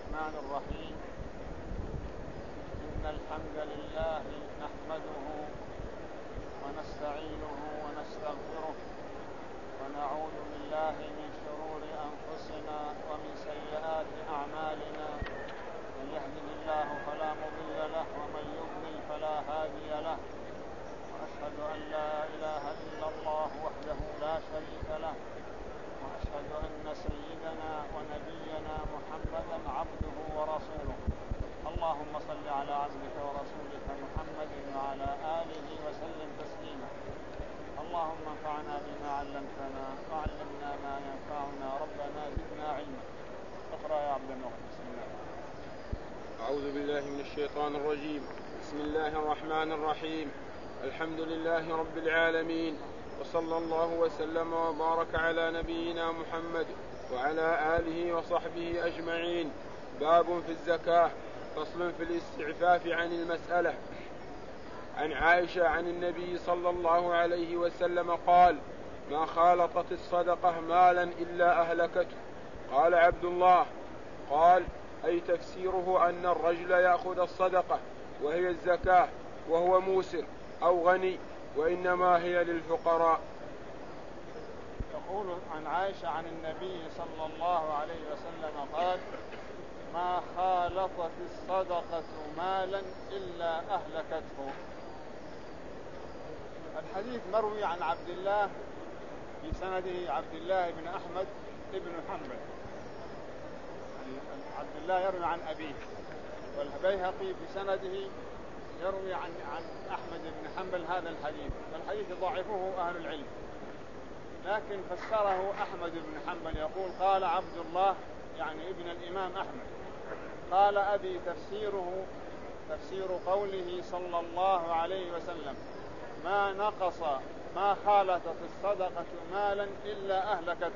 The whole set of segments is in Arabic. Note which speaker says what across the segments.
Speaker 1: الرحمن الرحيم. إن الحمد لله نحمده ونستعينه ونستغفره ونعوذ بالله من شرور أنفسنا ومن سيئات أعمالنا. من يهده الله فلا مضل له ومن يضلل فلا هادي له. وأشهد أن لا إله إلا الله وحده لا شريك له. وأشهد أن سيدنا ونبينا محمدا عبده ورسوله. اللهم صل على عبدك ورسولك محمد وعلى آله وسلم تسليما. اللهم انفعنا بما علمتنا وعلمنا ما ينفعنا. ربنا زدنا علما. اقرأ يا عبد النور. بسم الله.
Speaker 2: أعوذ بالله من الشيطان الرجيم. بسم الله الرحمن الرحيم. الحمد لله رب العالمين، وصلى الله وسلم وبارك على نبينا محمد وعلى آله وصحبه أجمعين. باب في الزكاة. فصل في الاستعفاف عن المسألة. عن عائشة عن النبي صلى الله عليه وسلم قال: ما خالطت الصدقة مالا إلا أهلكته. قال عبد الله: قال أي تفسيره أن الرجل يأخذ الصدقة وهي الزكاة وهو موسر أو غني، وإنما هي للفقراء.
Speaker 1: يقول عن عائشة عن النبي صلى الله عليه وسلم قال: ما خالطت الصدقة مالا إلا أهلكته. الحديث مروي عن عبد الله بسنده عبد الله بن أحمد بن حنبل. عبد الله يروي عن أبيه، والبيهقي بسنده يروي عن أحمد بن حنبل هذا الحديث. والحديث ضعفه أهل العلم، لكن فسره أحمد بن حنبل يقول: قال عبد الله يعني ابن الإمام أحمد. قال أبي تفسير قوله صلى الله عليه وسلم: ما خالطت الصدقة مالا إلا أهلكته.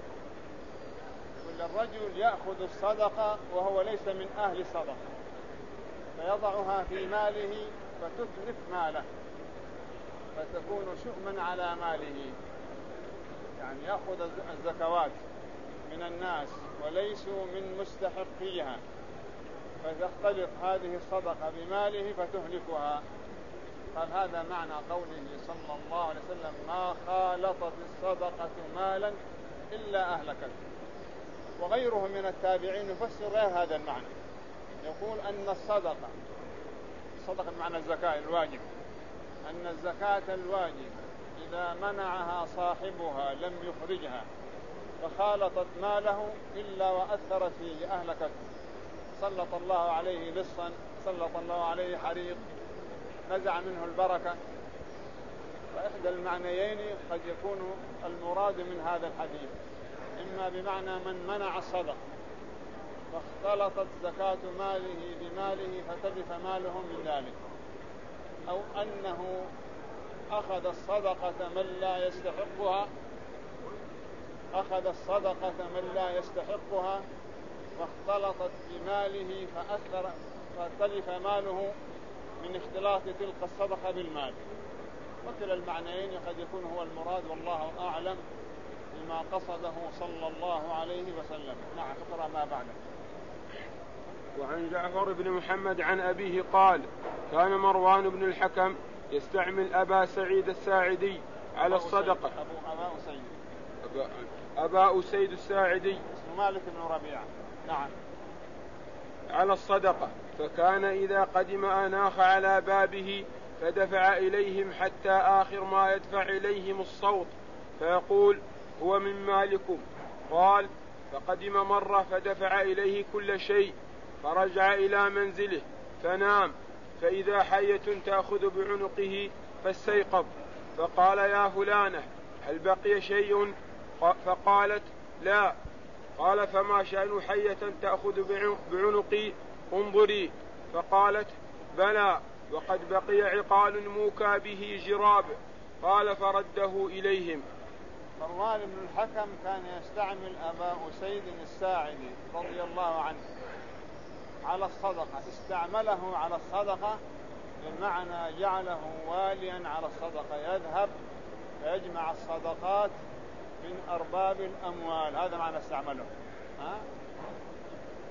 Speaker 1: كل الرجل يأخذ الصدقة وهو ليس من أهل الصدقة، فيضعها في ماله فتتلف ماله، فتكون شؤما على ماله. يعني يأخذ الزكوات من الناس وليسوا من مستحقيها، فتختلط هذه الصدقة بماله فتهلكها. قال هذا معنى قوله صلى الله عليه وسلم: ما خالطت الصدقة مالا إلا أهلكته. وغيره من التابعين يفسر غير هذا المعنى، يقول أن الصدقة بمعنى الزكاة الواجب، أن الزكاة الواجب إذا منعها صاحبها لم يخرجها فخالطت ماله إلا وأثرت فيه أهلكته. سلط الله عليه لصا، سلط الله عليه حريق، نزع منه البركة. فإحدى المعنيين قد يكون المراد من هذا الحديث، إما بمعنى من منع الصدقة فاختلطت زكاة ماله بماله فتلف ماله من ذلك، أو أنه أخذ الصدقة من لا يستحقها فاختلطت بماله فتلف ماله من اختلاط تلك الصدقة بالمال. وكلا المعنيين قد يكون هو المراد، والله أعلم بما قصده صلى الله عليه وسلم. نعم. اقرأ ما بعده.
Speaker 2: وعن جعفر بن محمد عن أبيه قال: كان مروان بن الحكم يستعمل أبا سعيد الساعدي على الصدقة. أبا أسيد الساعدي
Speaker 1: اسمه مالك بن ربيعة. نعم.
Speaker 2: على الصدقة، فكان إذا قدم أناخ على بابه فدفع إليهم حتى آخر ما يدفع إليهم الصوت، فيقول: هو من مالكم. قال: فقدم مرة فدفع إليه كل شيء، فرجع إلى منزله فنام، فإذا حية تأخذ بعنقه فاستيقظ، فقال: يا فلانة، هل بقي شيء؟ فقالت: لا. قال: فما شأن حية تأخذ بعنقي؟ انظري. فقالت: بلى، وقد بقي عقال موكى به جراب. قال: فرده إليهم.
Speaker 1: مروان بن الحكم كان يستعمل أبا أسيد الساعدي رضي الله عنه على الصدقة. استعمله على الصدقة بمعنى جعله واليا على الصدقة، يذهب فيجمع الصدقات من أرباب الأموال. هذا معنى استعمله.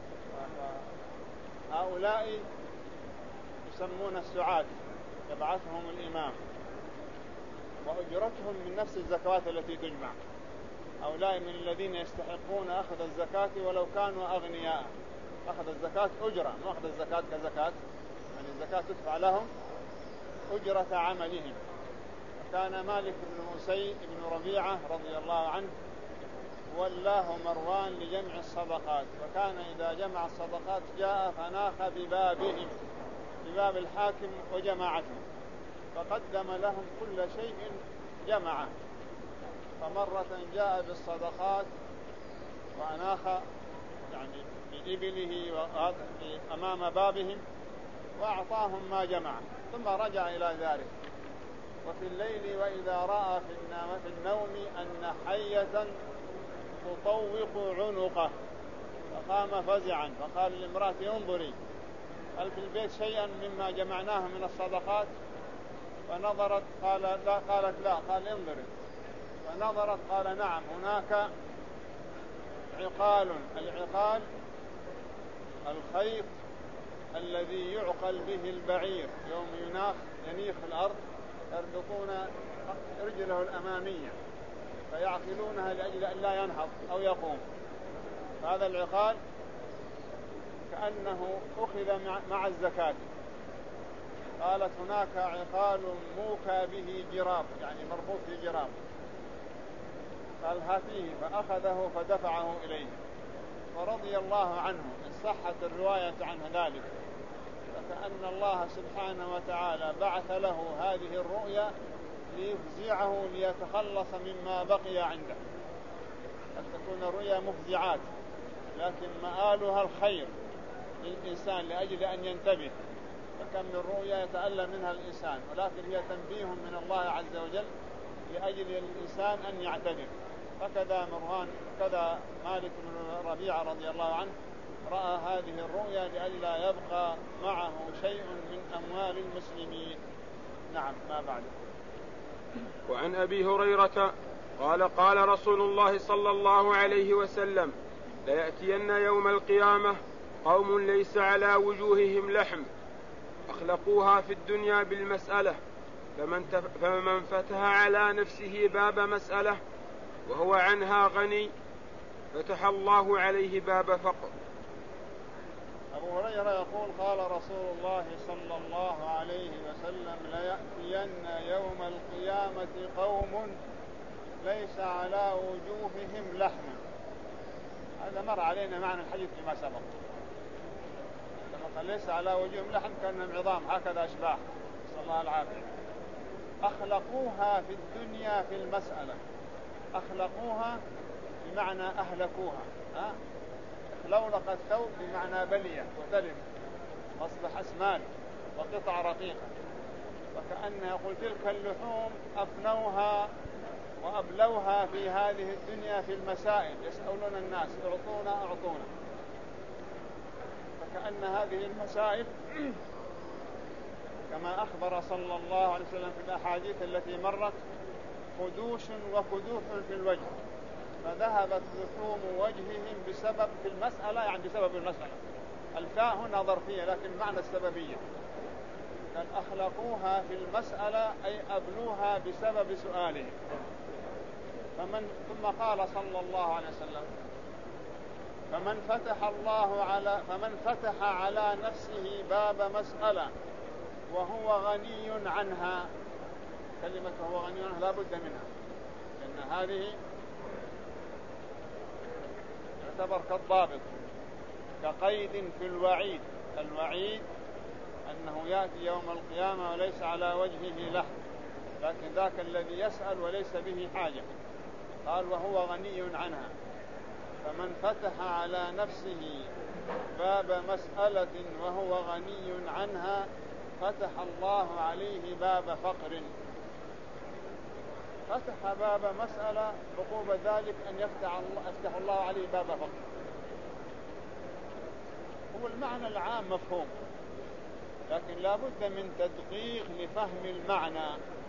Speaker 1: هؤلاء يسمون السعاة، يبعثهم الإمام وأجرتهم من نفس الزكوات التي تجمع. هؤلاء من الذين يستحقون أخذ الزكاة ولو كانوا أغنياء. أخذ الزكاة أجرة، ما أخذ الزكاة كزكاة، يعني الزكاة تدفع لهم أجرة عملهم. فكان مالك بن أسيد بن ربيعة رضي الله عنه ولاه مروان لجمع الصدقات، فكان إذا جمع الصدقات جاء فناخ ببابهم، بباب الحاكم وجماعته، فقدم لهم كل شيء جمعه. فمرة جاء بالصدقات وأناخ يعني بإبله أمام بابهم وأعطاهم ما جمع، ثم رجع إلى ذلك. وفي الليل وإذا رأى في النوم أن حية تطوق عنقه فقام فزعا، فقال لامرأته انظري هل في البيت شيئا مما جمعناه من الصدقات؟ فنظرت قالت لا، قال انظري، فنظرت قال نعم هناك عقال. العقال الخيط الذي يعقل به البعير يوم ينيخ الأرض، يربطون رجله الأمامية فيعقلونها لأجل أن لا ينهض أو يقوم. هذا العقال كأنه أخذ مع الزكاة. قالت هناك عقال موكى به جراب، يعني مربوط في جراب، قال هاتيه، فأخذه فدفعه إليه. ورضي الله عنه إن صحت الرواية عن ذلك، فكأن الله سبحانه وتعالى بعث له هذه الرؤيا ليفزعه ليتخلص مما بقي عنده. قد تكون الرؤيا مفزعات لكن مآلها الخير للإنسان لأجل أن ينتبه. فكم من رؤيا يتألم منها الإنسان، ولكن هي تنبيه من الله عز وجل لأجل الإنسان أن يعتبر. فكذا مروان كذا مالك بن ربيعة رضي الله عنه رأى هذه الرؤيا لئلا يبقى معه شيء من أموال المسلمين. نعم، ما بعده.
Speaker 2: وعن أبي هريرة قال قال رسول الله صلى الله عليه وسلم ليأتين يوم القيامة قوم ليس على وجوههم لحم أخلقوها في الدنيا بالمسألة، فمن فتح على نفسه باب مسألة وهو عنها غني فتح الله عليه باب فقر.
Speaker 1: أبو هريرة يقول قال رسول الله صلى الله عليه وسلم ليأتين يوم القيامة قوم ليس على وجوههم لحم. هذا مر علينا معنى الحديث فيما سبق، لما قال ليس على وجوههم لحم كأنهم عظام هكذا أشباح، صلى الله العافية. أخلقوها في الدنيا في المسألة، أخلقوها بمعنى أهلكوها، لولق الثوب بمعنى بلية وتلم، أصبح أسمان وقطع رقيقة. وكأنه يقول تلك اللحوم أفنوها وأبلوها في هذه الدنيا في المسائل، يسألون الناس أعطونا. فكأن هذه المسائل كما أخبر صلى الله عليه وسلم في الأحاديث التي مرت خدوش وكدوح في الوجه، فذهبت لحوم وجههم بسبب في المسألة، يعني بسبب المسألة. الفاء هنا ظرفية لكن معنى السببية، قال أخلقوها في المسألة أي أبلوها بسبب سؤالهم. ثم قال صلى الله عليه وسلم فمن فتح على نفسه باب مسألة وهو غني عنها. كلمة وهو غني عنها لا بد منها، لأن هذه يعتبر كالضابط، كقيد في الوعيد. الوعيد أنه يأتي يوم القيامة وليس على وجهه لحم، لكن ذاك الذي يسأل وليس به حاجة. قال وهو غني عنها. فمن فتح على نفسه باب مسألة وهو غني عنها فتح الله عليه باب فقر. فتح باب مسألة عقوبة ذلك أن يفتح الله عليه باب فقر. هو المعنى العام مفهوم، لكن لا بد من تدقيق لفهم المعنى.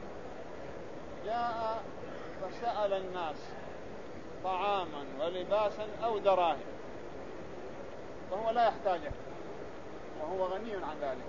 Speaker 1: جاء فسأل الناس طعاما ولباسا أو دراهم، وهو لا يحتاجه وهو غني عن ذلك.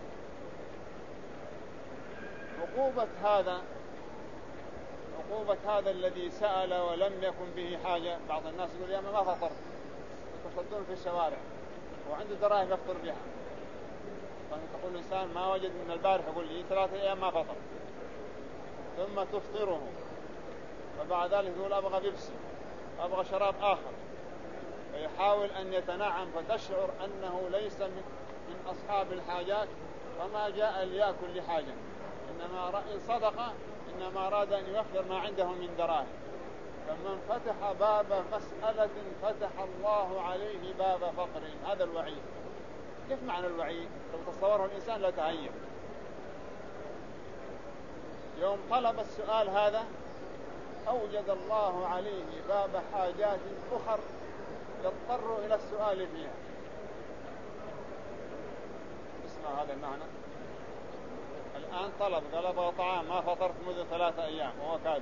Speaker 1: عقوبة هذا الذي سأل ولم يكن به حاجة. بعض الناس يقول يا ما فطرت، يتصدون في الشوارع وعنده دراهم يفطر بها. تقول الإنسان ما وجد من البارح، يقول لي 3 أيام ما فطر، ثم تفطره، وبعد ذلك يقول أبغى بيبسي، أبغى شراب آخر، فيحاول أن يتنعم، فتشعر أنه ليس من أصحاب الحاجات، وما جاء ليأكل لحاجة، إنما إن صدق إنما أراد أن يوفر ما عنده من دراهم. فمن فتح باب مسألة فتح الله عليه باب فقر. هذا الوعيد. كيف معنى الوعيد؟ لو تصوره الإنسان لا تهيأ. يوم طلب السؤال هذا أوجد الله عليه باب حاجات أخر يضطر إلى السؤال فيها. اسمع هذا المعنى. الآن طلب قال أبغى طعام ما فطرت منذ 3 أيام وهو كاذب،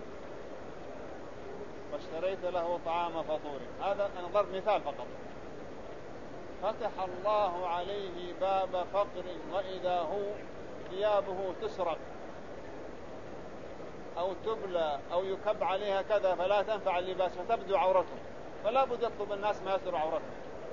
Speaker 1: فاشتريت له طعام فطور. هذا أنا ضرب مثال فقط. فتح الله عليه باب فقر، وإذا هو ثيابه تسرق أو تبلى أو يكب عليها كذا فلا تنفع اللباس فتبدو عورته، فلا بد يطلب الناس ما يستر عورته.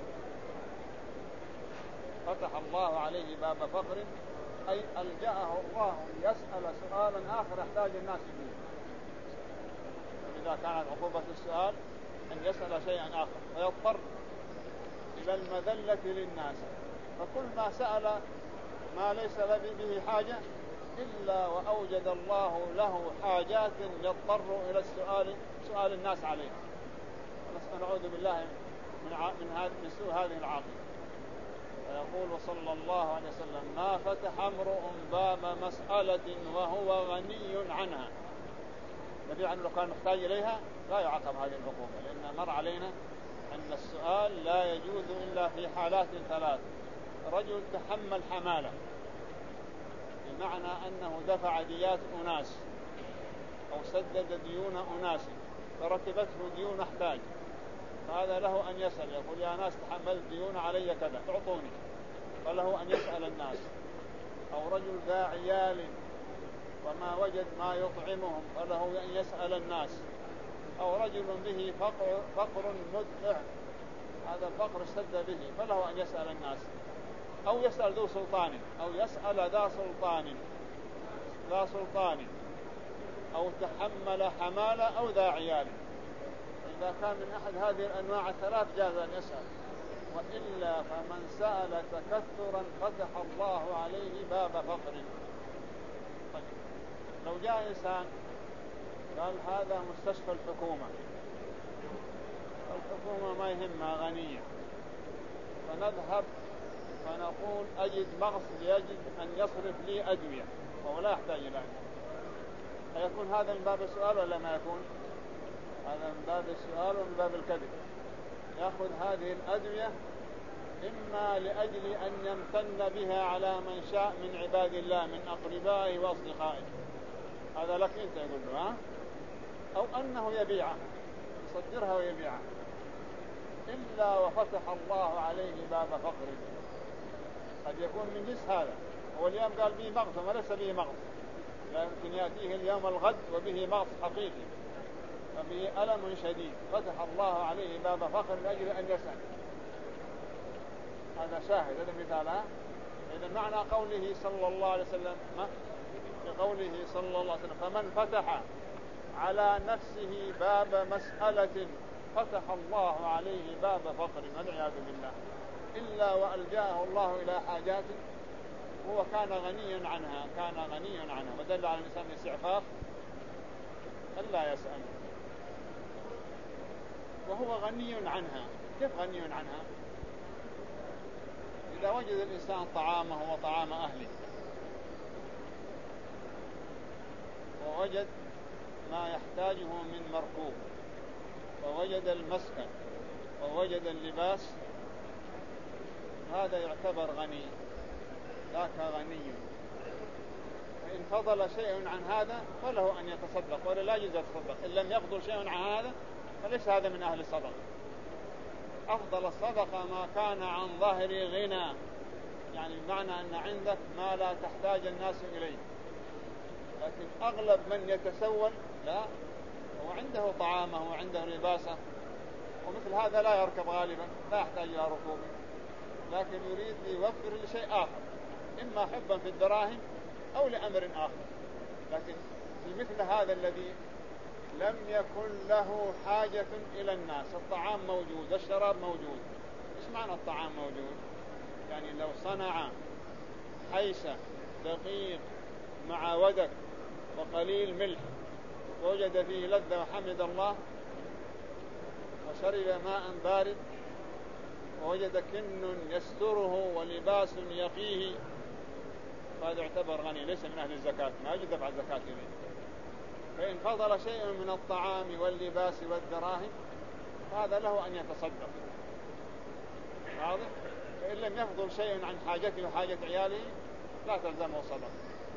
Speaker 1: فتح الله عليه باب فقر أي ألجأه الله يسأل سؤالا آخر يحتاج الناس فيه. إذا كانت عقوبة السؤال أن يسأل شيئا آخر فيضطر إلى المذلة للناس، فكل ما سأل ما ليس به حاجة إلا وأوجد الله له حاجات يضطر إلى سؤال الناس عليه. نعوذ بالله من سوء هذه العاقبة. فيقول صلى الله عليه وسلم ما فتح امرؤ باب مسألة وهو غني عنها. نبي أنه لو كان محتاج إليها لا يعاقب هذه العقوبة، لأن مر علينا أن السؤال لا يجوز إلا في حالات 3. رجل تحمل حمالة بمعنى أنه دفع ديات أناس أو سدد ديون أناس فركبته ديون احتاج، فهذا له أن يسأل، يقول يا ناس تحملت ديون علي كذا تعطوني، فله أن يسأل الناس. أو رجل ذا عيال وما وجد ما يطعمهم فله أن يسأل الناس. أو رجل به فقر مدفع، هذا الفقر اشتد به فله أن يسأل الناس. أو يسأل ذو سلطان، أو يسأل ذا سلطان، أو تحمل حمالة أو ذا عيال. إذا كان من أحد هذه الأنواع 3 جاز أن يسأل، وإلا فمن سأل تكثرا فتح الله عليه باب فقر. طيب. لو جاء إنسان قال هذا مستشفى الحكومة ما يهمها غنية، فنذهب فنقول أجد مغص يجب أن يصرف لي أدوية وهو لا يحتاج إلى أيكون هذا من باب السؤال ولا ما يكون؟ هذا من باب السؤال ومن باب الكذب. يأخذ هذه الأدوية إما لأجل أن يمتن بها على من شاء من عباد الله من أقربائه وأصدقائه، هذا لك أنت يقول له أو أنه يبيعه يصدرها ويبيعها. إلا وفتح الله عليه باب فقر. قد يكون من جنس هذا، هو اليوم قال به مغص وليس به مغص، لا يمكن يأتيه اليوم الغد وبه مغص حقيقي وبه ألم شديد، فتح الله عليه باب فقر لأجل أن يسأل. هذا شاهد، هذا مثال. إذا معنى قوله صلى الله عليه وسلم بقوله صلى الله عليه وسلم فمن فتح على نفسه باب مسألة فتح الله عليه باب فقر والعياذ بالله، إلا وألجأه الله إلى حاجات هو كان غنيا عنها، ودل على الإنسان الاستعفاف ألا يسأل وهو غني عنها. كيف غني عنها؟ إذا وجد الإنسان طعامه وطعام أهله، ووجد ما يحتاجه من مركوب، ووجد المسكن، ووجد اللباس، هذا يعتبر غني، ذاك غني. فإن فضل شيء عن هذا فله أن يتصدق، ولا لا يجوز يتصدق إن لم يفضل شيء عن هذا، فليس هذا من أهل الصدقة. أفضل الصدقة ما كان عن ظهر غنى، يعني بمعنى أن عندك ما لا تحتاج الناس إليه. لكن أغلب من يتسول لا، هو عنده طعامه وعنده لباسه، ومثل هذا لا يركب غالبا، لا يحتاج إلى ركوب، لكن يريد يوفر لشيء آخر، إما حبا في الدراهم أو لأمر آخر. لكن في مثل هذا الذي لم يكن له حاجة إلى الناس، الطعام موجود والشراب موجود. إيش معنى الطعام موجود؟ يعني لو صنع حيسة دقيق مع ودك وقليل ملح ووجد فيه لذة وحمد الله، وشرب ماء بارد ووجد كن يستره ولباس يقيه، فهذا يعتبر غني، ليس من أهل الزكاة، ما يجب دفع الزكاة إليه. فإن فضل شيء من الطعام واللباس والدراهم هذا له أن يتصدق، واضح؟ فإن لم يفضل شيء عن حاجته وحاجة عياله لا تلزمه صدقة،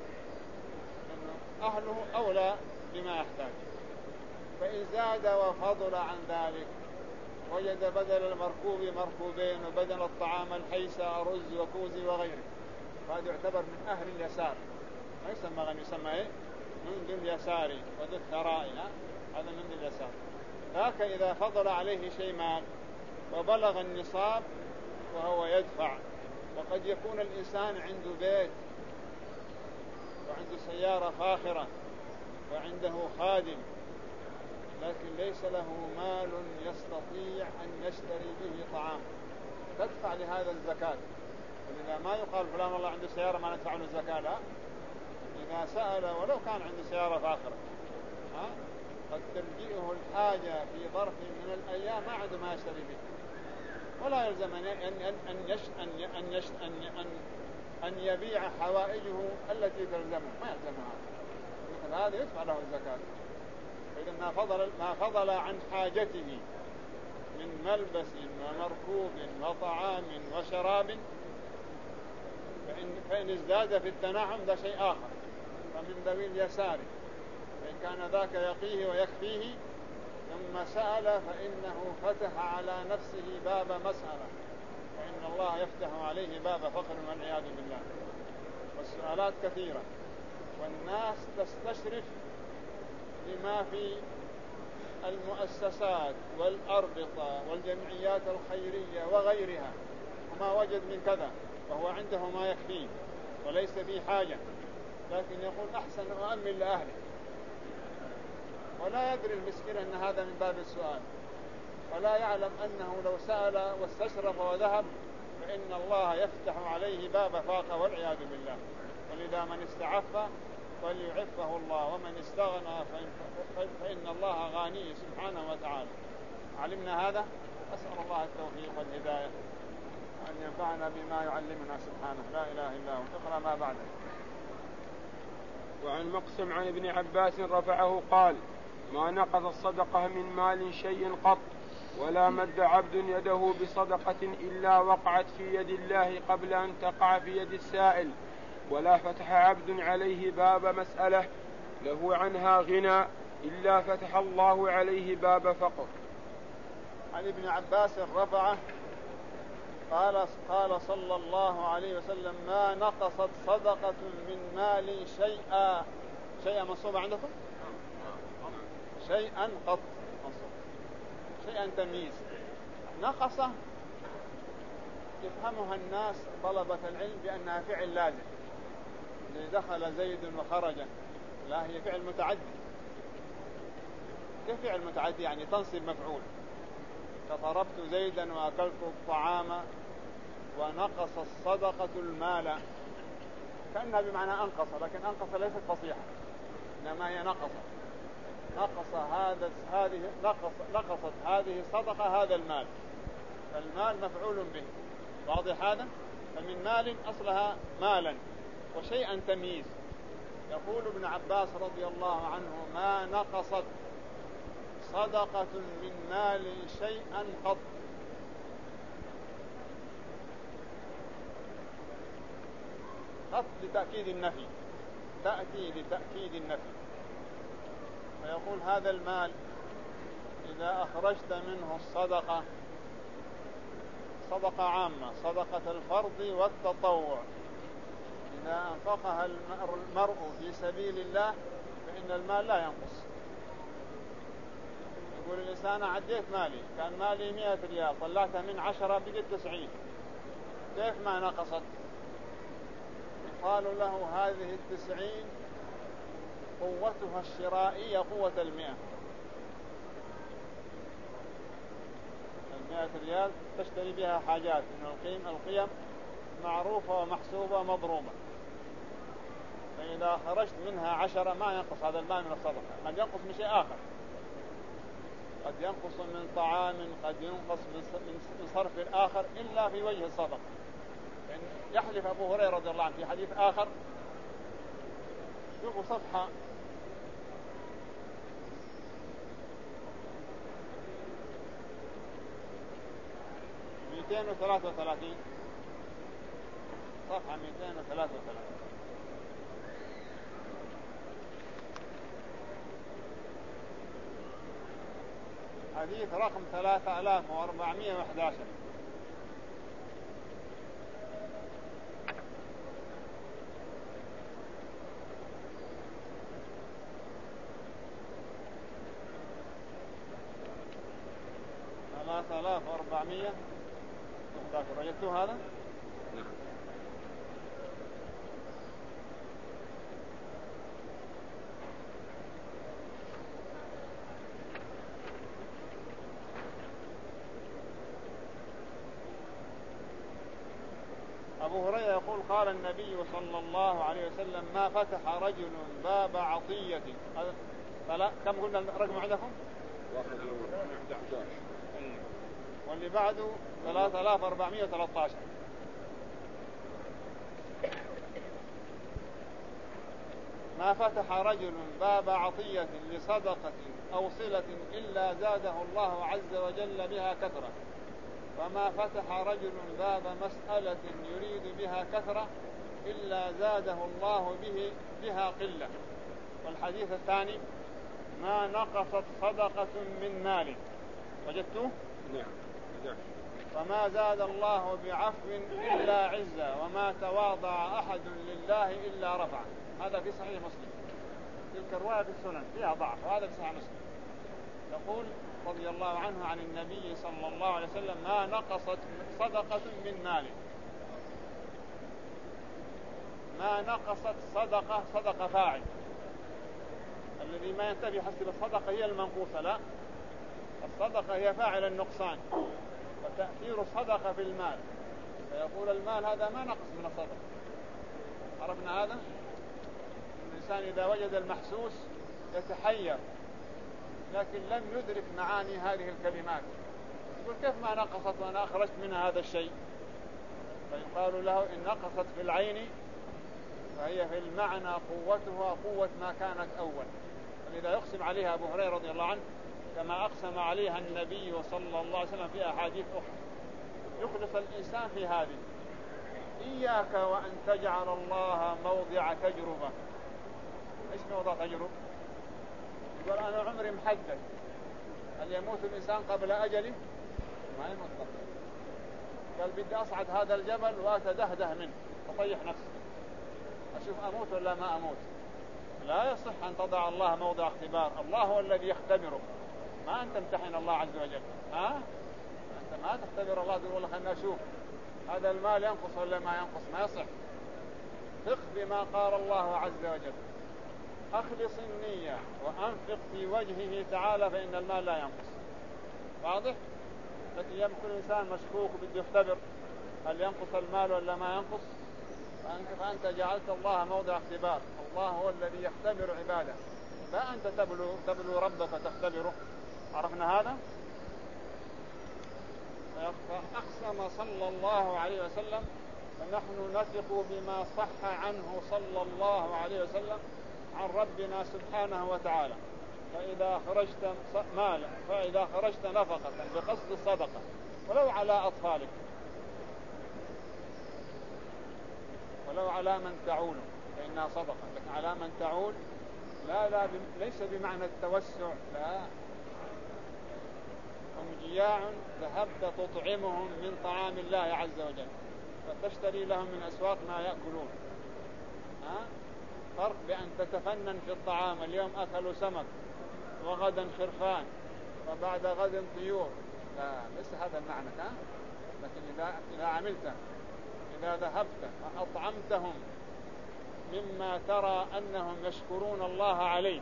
Speaker 1: لأنه أهله أولى بما يحتاج. فإن زاد وفضل عن ذلك، وجد بدل المركوب مركوبين وبدل الطعام الحيسة رز وكوز وغيره، فهذا يعتبر من أهل اليسار، ما يسمى غني، يسمى إيه؟ من ذو اليسار وذو الثراء، هذا من ذو اليسار. ذاك إذا فضل عليه شيء مال وبلغ النصاب وهو يدفع. وقد يكون الإنسان عنده بيت وعنده سيارة فاخرة وعنده خادم، لكن ليس له مال يستطيع أن يشتري به طعام، تدفع لهذا الزكاة. ولذا ما يقال فلان والله عنده سيارة ما ندفع له الزكاة، لا، إذا سأل ولو كان عنده سيارة فاخرة قد تلجئه الحاجة في ظرف من الأيام ما عنده ما يشتري به، ولا يلزم أن يبيع حوائجه التي تلزمه، ما يلزمها، مثل هذا يدفع له الزكاة. فإذا ما فضل عن حاجته من ملبس ومركوب وطعام وشراب، فإن ازداد في التنعم ده شيء آخر، فمن ذوي اليسار. فإن كان ذاك يقيه ويكفيه ثم سأل فإنه فتح على نفسه باب مسألة، فإن الله يفتح عليه باب فقر والعياذ بالله. والسؤالات كثيرة، والناس تستشرف لما في المؤسسات والأربطة والجمعيات الخيرية وغيرها، وما وجد من كذا وهو عنده ما يكفيه وليس فيه حاجة، لكن يقول أحسن أؤمن لأهلي، ولا يدري المسكين أن هذا من باب السؤال، ولا يعلم أنه لو سأل واستشرف وذهب فإن الله يفتح عليه باب فاقة والعياذ بالله. ولذا من استعف فليعفه الله، ومن استغنى فإن الله غني سبحانه وتعالى. علمنا هذا، أسأل الله التوفيق والهداية، أن ينفعنا بما يعلمنا سبحانه، لا إله إلا هو. اقرأ ما بعده.
Speaker 2: وعن مقسم عن ابن عباس رفعه قال: ما نقض الصدقة من مال شيء قط، ولا مد عبد يده بصدقة إلا وقعت في يد الله قبل أن تقع في يد السائل، ولا فتح عبد عليه باب مسألة له عنها غنى إلا فتح الله عليه باب فقر.
Speaker 1: عن ابن عباس رفعه قال صلى الله عليه وسلم: ما نقصت صدقة من مال شيئا منصوب عندكم؟ شيئا قط منصوب، شيئا تمييز. نقص يفهمها الناس طلبة العلم بأنها فعل لازم، دخل زيد وخرج، لا، هي فعل متعدي. كيف فعل متعدي؟ يعني تنصب مفعول، فضربت زيدا وأكلت الطعام ونقص الصدقة المال، كأنها بمعنى أنقص، لكن أنقص ليست فصيحة، إنما هي نقصت هذه الصدقة هذا المال، فالمال مفعول به، واضح هذا؟ فمن مال أصلها مالا، وشيئا تمييز. يقول ابن عباس رضي الله عنه: ما نقصت صدقة من مال شيئا قط. قط لتأكيد النفي، تأتي لتأكيد النفي، فيقول هذا المال إذا أخرجت منه الصدقة صدقة عامة، صدقة الفرض والتطوع. إذا أنفقها المرء في سبيل الله فإن المال لا ينقص. يقول الإنسان عديت مالي، كان مالي 100 ريال طلعتها من 10 بقت 90، كيف ما نقصت؟ يقال له هذه 90 قوتها الشرائية قوة 100 ريال تشتري بها حاجات، إن القيم معروفة ومحسوبة ومضروبة. فإذا خرجت منها 10 ما ينقص هذا المال من الصدقة، قد ينقص من شيء آخر، قد ينقص من طعام، قد ينقص من صرف الآخر، إلا في وجه الصدقة. يعني يحلف أبو هريرة رضي الله عنه في حديث آخر، شوفوا صفحة 233، صفحة 233، حديث رقم 3411. رجعتوا هذا؟
Speaker 2: نعم.
Speaker 1: أبو هريرة يقول قال النبي صلى الله عليه وسلم ما فتح رجل باب عطية. كم قلنا الرقم عندكم؟
Speaker 2: 11.
Speaker 1: واللي بعده 3413. ما فتح رجل باب عطية لصدقة أو صلة إلا زاده الله عز وجل بها كثرة، وما فتح رجل باب مسألة يريد بها كثرة إلا زاده الله بها قلة. والحديث الثاني ما نقصت صدقة من مال. وجدتوه؟
Speaker 2: نعم.
Speaker 1: وما زاد الله بعفو إلا عزة، وما تواضع أحد لله إلا رفعه. هذا في صحيح مسلم. تلك الرواية في السنن فيها ضعف، وهذا في صحيح مسلم. يقول رضي الله عنه عن النبي صلى الله عليه وسلم ما نقصت صدقة من مال. ما نقصت صدقة فاعل، الذي ما ينتبه حسب الصدقة هي المنقوصة، لا، الصدقة هي فاعل النقصان، وتأثير الصدقة في المال. فيقول المال هذا ما نقص من الصدقة. عرفنا هذا؟ الإنسان إذا وجد المحسوس يتحير، لكن لم يدرك معاني هذه الكلمات. يقول كيف ما نقصت وأنا أخرجت منها هذا الشيء؟ فيقال له إن نقصت في العين فهي في المعنى قوتها قوة ما كانت أول. ولذا يقسم عليها أبو هريرة رضي الله عنه كما أقسم عليها النبي صلى الله عليه وسلم في أحاديث أخرى. يخلص الإنسان في هذه: إياك وأن تجعل الله موضع تجربة. إيش موضع تجربة؟ يقول أنا عمري محدد، هل يموت الإنسان قبل أجله؟ ما يموت قبل. قال بدي أصعد هذا الجبل وأتدهده منه أطيح نفسي، أشوف أموت ولا ما أموت. لا يصح أن تضع الله موضع اختبار. الله هو الذي يختبرك، ما أن تمتحن الله عز وجل. أنت ما تختبر الله تقول والله خلنا نشوف هذا المال ينقص ولا ما ينقص، ما يصح. ثق بما قال الله عز وجل، أخلص النية وأنفق في وجهه تعالى فإن المال لا ينقص. واضح؟ لكن يكون الإنسان مشكوك وبده يختبر هل ينقص المال ولا ما ينقص، فأنت جعلت الله موضع اختبار. الله هو الذي يختبر عباده، لا أنت تبلو ربك تختبره. عرفنا هذا؟ فأقسم صلى الله عليه وسلم، فنحن نثق بما صح عنه صلى الله عليه وسلم عن ربنا سبحانه وتعالى. فإذا خرجت نفقة بقصد الصدقة ولو على أطفالك، ولو على من تعول فإنها صدقة، لكن على من تعول ليس بمعنى التوسع، لا. هم جياع ذهبت تطعمهم من طعام الله عز وجل فتشتري لهم من أسواق ما يأكلون. فرق بأن تتفنن في الطعام، اليوم أكلوا سمك وغدا خرفان وبعد غد طيور، لا ليس هذا المعنى. لكن إذا عملت، إذا ذهبت وأطعمتهم مما ترى أنهم يشكرون الله عليه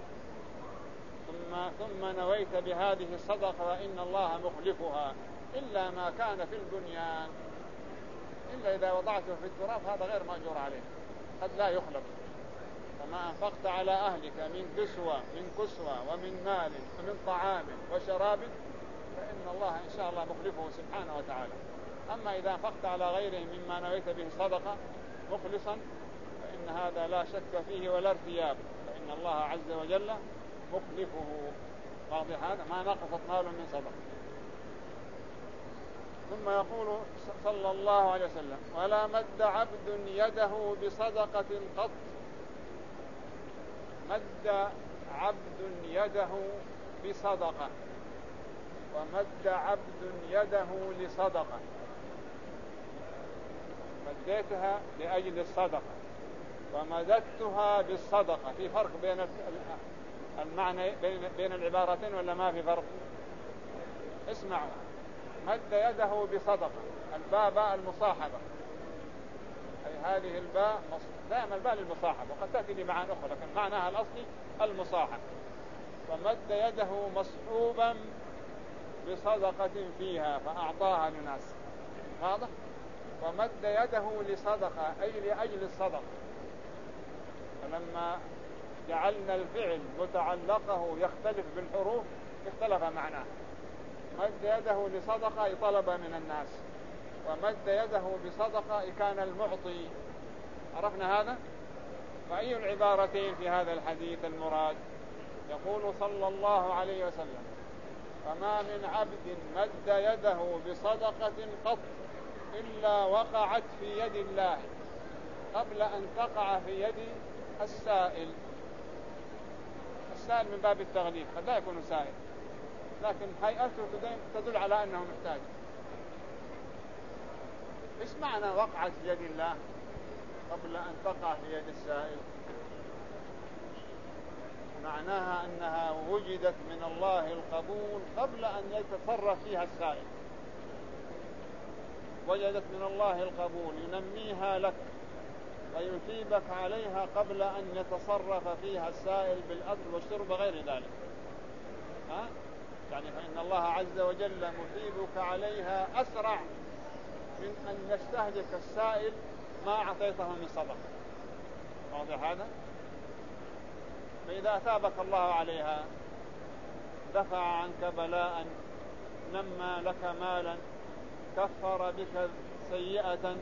Speaker 1: ثم نويت بهذه الصدقة وإن الله مخلفها، إلا ما كان في البنيان، إلا إذا وضعته في التراب هذا غير مأجور عليه، قد لا يخلف. فما أنفقت على أهلك من كسوة ومن مال ومن طعام وشراب فإن الله إن شاء الله مخلفه سبحانه وتعالى. أما إذا أنفقت على غيره مما نويت به صدقة مخلصا فإن هذا لا شك فيه ولا ارتياب، فإن الله عز وجل مخلفه. واضح هذا؟ ما نقصت مال من صدقة. ثم يقول صلى الله عليه وسلم: ولا مد عبد يده بصدقة قط. مد عبد يده بصدقة، ومد عبد يده لصدقة. مديتها لأجل الصدقة ومددتها بالصدقة. في فرق بين المعنى بين العبارتين ولا ما في فرق؟ اسمعوا. مد يده بصدقة، الباء باء المصاحبة، أي هذه الباء دائما الباء للمصاحبة، وقد تأتي بمعنى أخرى لكن معناها الأصلي المصاحبة. فمد يده مصحوبا بصدقة فيها فأعطاها للناس. واضح؟ ومد يده لصدقة أي لأجل الصدقة. فلما جعلنا الفعل متعلقه يختلف بالحروف اختلف معناه. مد يده لصدقة طلب من الناس، ومد يده بصدقة كان المعطي. عرفنا هذا؟ فأي العبارتين في هذا الحديث المراد؟ يقول صلى الله عليه وسلم: فما من عبد مد يده بصدقة قط إلا وقعت في يد الله قبل أن تقع في يد السائل. السائل من باب التغليب، قد لا يكون سائل لكن هيئته تدل على أنه محتاج. إيش معنى وقعت في يد الله قبل أن تقع في يد السائل؟ معناها أنها وجدت من الله القبول قبل أن يتصرف فيها السائل. وجدت من الله القبول ينميها لك ويثيبك عليها قبل أن يتصرف فيها السائل بالأكل والشرب غير ذلك. يعني فإن الله عز وجل مثيبك عليها أسرع من أن يستهلك السائل ما أعطيته من صدقة. واضح هذا؟ فإذا أثابك الله عليها دفع عنك بلاء، نمى لك مالا، كفر بك سيئة،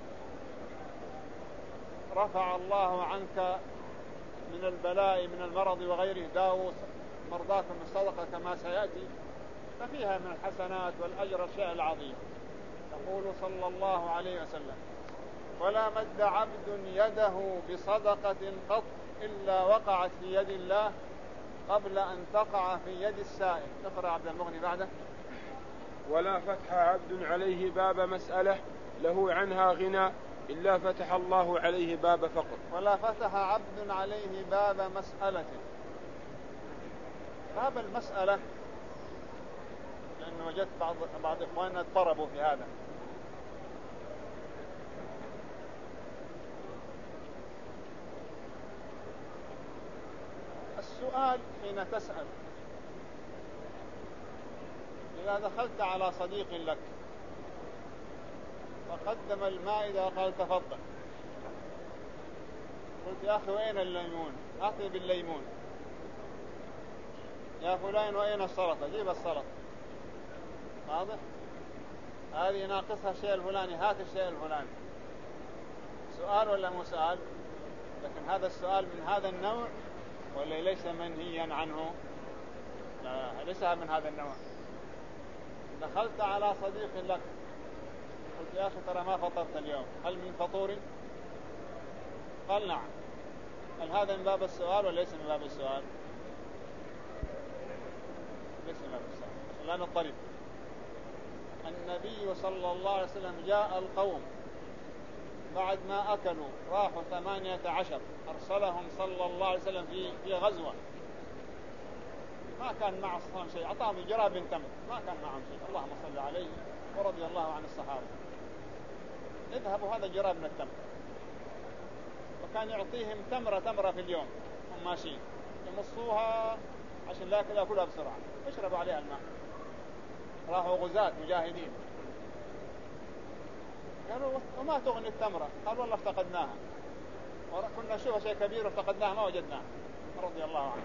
Speaker 1: رفع الله عنك من البلاء من المرض وغيره، داووا مرضاكم الصدقة كما سيأتي، ففيها من الحسنات والأجر الشيء العظيم. يقول صلى الله عليه وسلم: ولا مد عبد يده بصدقة قط إلا وقعت في يد الله قبل أن تقع في يد السائل. اقرأ عبد المغني بعده.
Speaker 2: ولا فتح عبد عليه باب مسألة له عنها غنى إلا فتح الله عليه باب فقر.
Speaker 1: ولا فتح عبد عليه باب مسألة. باب المسألة لأنه وجدت بعض إخواننا اضطربوا في هذا. السؤال حين تسأل، إذا دخلت على صديق لك فقدم المائدة وقال تفضل، قلت يا أخي وين الليمون؟ أعطي بالليمون. يا فلان وين السلطة؟ جيب السلطة. واضح؟ هذه ناقصها الشيء الفلاني، هات الشيء الفلاني. سؤال ولا مو سؤال؟ لكن هذا السؤال من هذا النوع ولا ليس منهيا عنه؟ لا، ليس من هذا النوع. دخلت على صديق لك قلت يا أخي ترى ما فطرت اليوم، هل من فطور؟ قال نعم. هل هذا من باب السؤال ولا ليس من باب السؤال؟ ليس من باب السؤال. لأن الطريق. النبي صلى الله عليه وسلم جاء القوم بعد ما أكلوا، راحوا 18 أرسلهم صلى الله عليه وسلم في غزوة، ما كان معهم شيء، أعطاهم جراب تمر، ما كان معهم شيء، اللهم صل عليه ورضي الله عن الصحابة. اذهبوا هذا جراب من التمر، وكان يعطيهم تمرة في اليوم، هم ماشيين يمصوها عشان لا يأكلها بسرعة ويشربوا عليها الماء. راحوا غزاة مجاهدين، قالوا وما تغني التمرة؟ قال والله افتقدناها، كنا نشوفها شيء كبير وافتقدناها ما وجدناها، رضي الله عنه.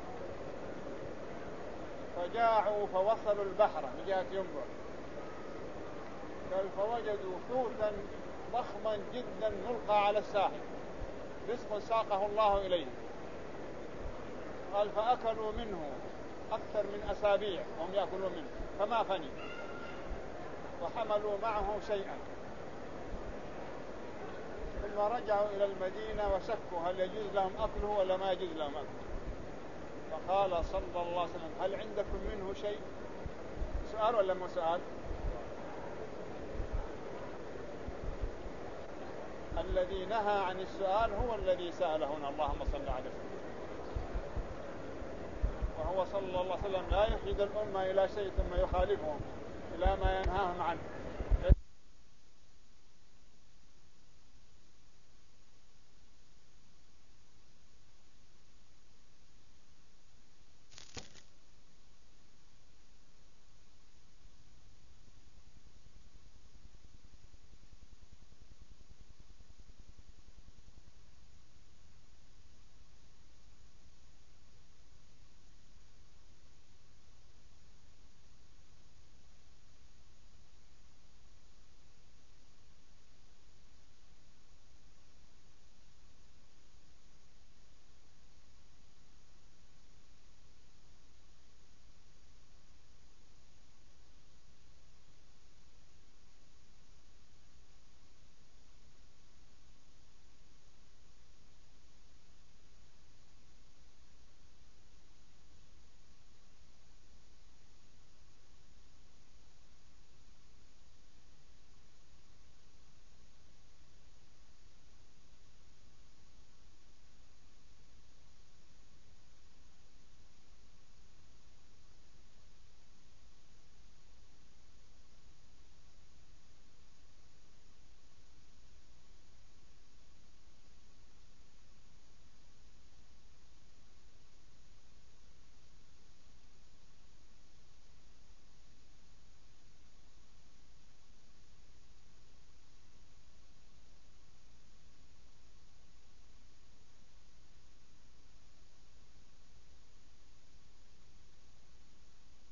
Speaker 1: فجاعوا فوصلوا البحر من جهة ينبع، قال فوجدوا حوتا ضخما جدا ملقى على الساحل، رزق ساقه الله إليه. قال فأكلوا منه أكثر من أسابيع وهم يأكلون منه فما فني، وحملوا معه شيئا، ثم رجعوا إلى المدينة وشكوا هل يجوز لهم أكله ولا ما يجوز لهم أكله. فقال صلى الله عليه وسلم هل عندكم منه شيء؟ سؤال ولا مو سؤال؟ الذي نهى عن السؤال هو الذي سأل هنا، اللهم صل عليه وسلم. وهو صلى الله عليه وسلم لا يحيد الأمة إلى شيء ثم يخالفهم إلى ما ينهاهم عنه.